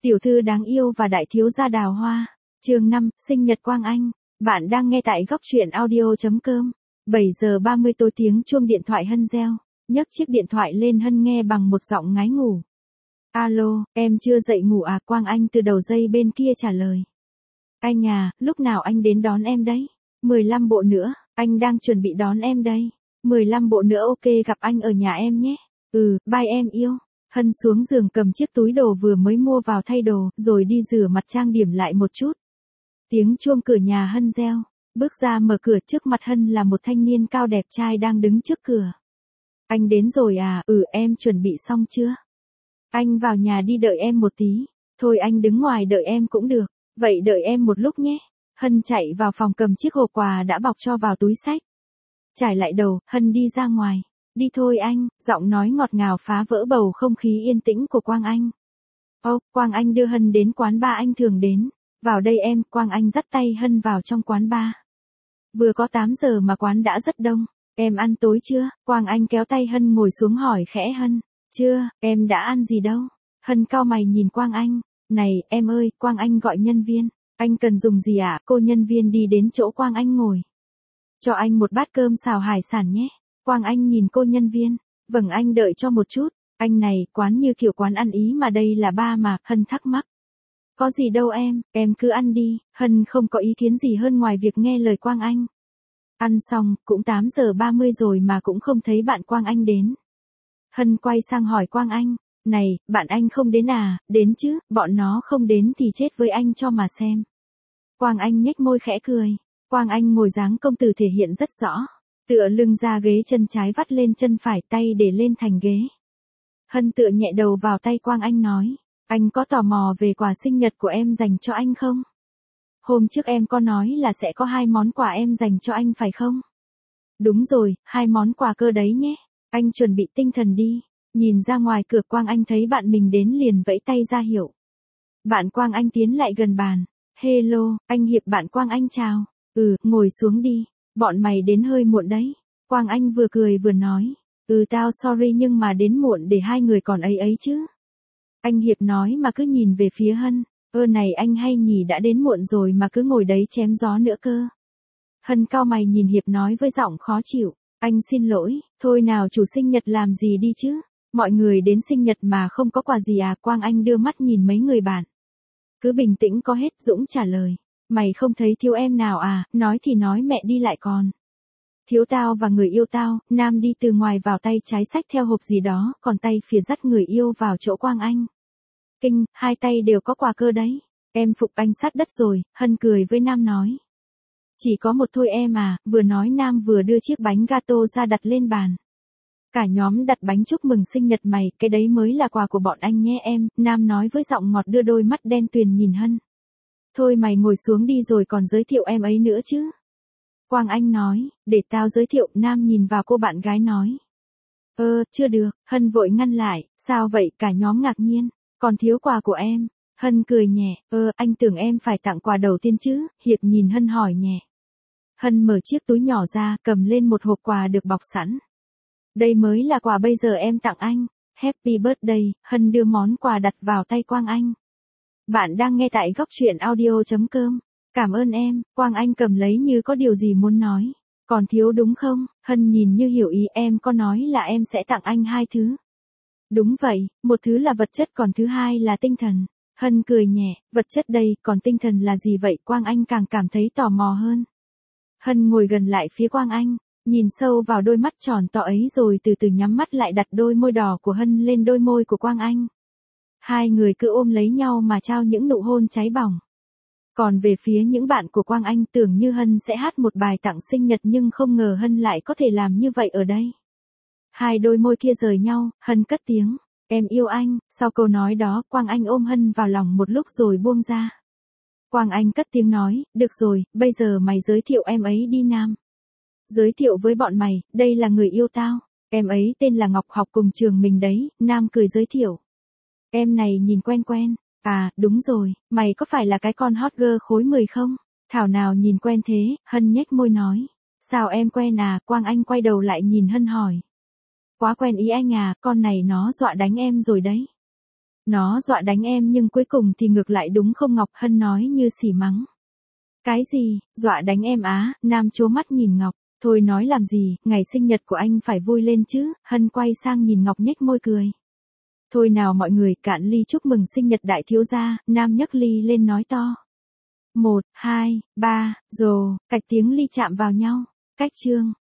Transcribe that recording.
Tiểu thư đáng yêu và đại thiếu gia đào hoa. Chương 5, sinh nhật Quang Anh. Bạn đang nghe tại góc truyện audio.com. 7 giờ 30 tối tiếng chuông điện thoại Hân reo. Nhấc chiếc điện thoại lên Hân nghe bằng một giọng ngái ngủ. Alo, em chưa dậy ngủ à? Quang Anh từ đầu dây bên kia trả lời. Anh à, lúc nào anh đến đón em đấy? 15 bộ nữa, anh đang chuẩn bị đón em đây. 15 bộ nữa ok, gặp anh ở nhà em nhé. Bye em yêu. Hân xuống giường cầm chiếc túi đồ vừa mới mua vào thay đồ, rồi đi rửa mặt trang điểm lại một chút. Tiếng chuông cửa nhà Hân reo. Bước ra mở cửa, trước mặt Hân là một thanh niên cao đẹp trai đang đứng trước cửa. Anh đến rồi à? Em chuẩn bị xong chưa? Anh vào nhà đi, đợi em một tí. Thôi anh đứng ngoài đợi em cũng được. Vậy đợi em một lúc nhé. Hân chạy vào phòng cầm chiếc hộp quà đã bọc cho vào túi xách. Trải lại đầu, Hân đi ra ngoài. Đi thôi anh, giọng nói ngọt ngào phá vỡ bầu không khí yên tĩnh của Quang Anh. Quang Anh đưa Hân đến quán bar anh thường đến. Vào đây em. Quang Anh dắt tay Hân vào trong quán bar. Vừa có 8 giờ mà quán đã rất đông. Em ăn tối chưa? Quang Anh kéo tay Hân ngồi xuống hỏi khẽ Hân. Chưa, em đã ăn gì đâu. Hân cau mày nhìn Quang Anh. Này, em ơi, Quang Anh gọi nhân viên. Anh cần dùng gì ạ? Cô nhân viên đi đến chỗ Quang Anh ngồi. Cho anh một bát cơm xào hải sản nhé. Quang Anh nhìn cô nhân viên. Vâng, anh đợi cho một chút. Anh này, quán như kiểu quán ăn Ý mà đây là bar mà. Hân thắc mắc. Có gì đâu em cứ ăn đi. Hân không có ý kiến gì hơn ngoài việc nghe lời Quang Anh. Ăn xong, cũng 8 giờ 30 rồi mà cũng không thấy bạn Quang Anh đến. Hân quay sang hỏi Quang Anh. Này, bạn anh không đến à? Đến chứ, bọn nó không đến thì chết với anh cho mà xem. Quang Anh nhếch môi khẽ cười. Quang Anh ngồi dáng công tử thể hiện rất rõ. Tựa lưng ra ghế, chân trái vắt lên chân phải, tay để lên thành ghế. Hân tựa nhẹ đầu vào tay Quang Anh nói. Anh có tò mò về quà sinh nhật của em dành cho anh không? Hôm trước em có nói là sẽ có 2 món quà em dành cho anh phải không? Đúng rồi, 2 món quà cơ đấy nhé. Anh chuẩn bị tinh thần đi. Nhìn ra ngoài cửa, Quang Anh thấy bạn mình đến liền vẫy tay ra hiệu. Bạn Quang Anh tiến lại gần bàn. Hello, anh Hiệp. Bạn Quang Anh chào. Ngồi xuống đi. Bọn mày đến hơi muộn đấy. Quang Anh vừa cười vừa nói. Tao sorry nhưng mà đến muộn để hai người còn ấy chứ. Anh Hiệp nói mà cứ nhìn về phía Hân. Này anh hay nhỉ, đã đến muộn rồi mà cứ ngồi đấy chém gió nữa cơ. Hân cau mày nhìn Hiệp nói với giọng khó chịu. Anh xin lỗi, thôi nào chủ sinh nhật làm gì đi chứ. Mọi người đến sinh nhật mà không có quà gì à? Quang Anh đưa mắt nhìn mấy người bạn. Cứ bình tĩnh có hết. Dũng trả lời. Mày không thấy thiếu em nào à? Nói thì nói, mẹ đi lại còn. Thiếu tao và người yêu tao. Nam đi từ ngoài vào, tay trái xách theo hộp gì đó, còn tay phía dắt người yêu vào chỗ Quang Anh. Kinh, hai tay đều có quà cơ đấy. Em phục anh sát đất rồi. Hân cười với Nam nói. Chỉ có một thôi em à. Vừa nói Nam vừa đưa chiếc bánh gato ra đặt lên bàn. Cả nhóm đặt bánh chúc mừng sinh nhật mày, cái đấy mới là quà của bọn anh nhé em. Nam nói với giọng ngọt, đưa đôi mắt đen tuyền nhìn Hân. Thôi mày ngồi xuống đi rồi còn giới thiệu em ấy nữa chứ. Quang Anh nói, để tao giới thiệu. Nam nhìn vào cô bạn gái nói. Chưa được. Hân vội ngăn lại. Sao vậy? Cả nhóm ngạc nhiên. Còn thiếu quà của em. Hân cười nhẹ. Anh tưởng em phải tặng quà đầu tiên chứ. Hiệp nhìn Hân hỏi nhẹ. Hân mở chiếc túi nhỏ ra, cầm lên một hộp quà được bọc sẵn. Đây mới là quà bây giờ em tặng anh. Happy birthday. Hân đưa món quà đặt vào tay Quang Anh. Bạn đang nghe tại góc truyện audio.com. Cảm ơn em. Quang Anh cầm lấy như có điều gì muốn nói. Còn thiếu đúng không? Hân nhìn như hiểu ý. Em có nói là em sẽ tặng anh 2 thứ. Đúng vậy, một thứ là vật chất, còn thứ hai là tinh thần. Hân cười nhẹ. Vật chất đây, còn tinh thần là gì vậy? Quang Anh càng cảm thấy tò mò hơn. Hân ngồi gần lại phía Quang Anh, nhìn sâu vào đôi mắt tròn to ấy rồi từ từ nhắm mắt lại, đặt đôi môi đỏ của Hân lên đôi môi của Quang Anh. Hai người cứ ôm lấy nhau mà trao những nụ hôn cháy bỏng. Còn về phía những bạn của Quang Anh, tưởng như Hân sẽ hát một bài tặng sinh nhật nhưng không ngờ Hân lại có thể làm như vậy ở đây. Hai đôi môi kia rời nhau, Hân cất tiếng. Em yêu anh. Sau câu nói đó, Quang Anh ôm Hân vào lòng một lúc rồi buông ra. Quang Anh cất tiếng nói, được rồi, bây giờ mày giới thiệu em ấy đi Nam. Giới thiệu với bọn mày, đây là người yêu tao. Em ấy tên là Ngọc, học cùng trường mình đấy. Nam cười giới thiệu. Em này nhìn quen quen. À, đúng rồi, mày có phải là cái con hot girl khối 10 không? Thảo nào nhìn quen thế. Hân nhếch môi nói. Sao em quen à? Quang Anh quay đầu lại nhìn Hân hỏi. Quá quen ý anh à, con này nó dọa đánh em rồi đấy. Nó dọa đánh em nhưng cuối cùng thì ngược lại đúng không Ngọc Hân nói như xỉ mắng. Cái gì, dọa đánh em á, Nam trố mắt nhìn Ngọc, thôi nói làm gì, ngày sinh nhật của anh phải vui lên chứ, Hân quay sang nhìn Ngọc nhếch môi cười. Thôi nào mọi người, cạn ly chúc mừng sinh nhật đại thiếu gia, Nam nhấc ly lên nói to. 1, 2, 3, rồ, cạch tiếng ly chạm vào nhau, cách chương.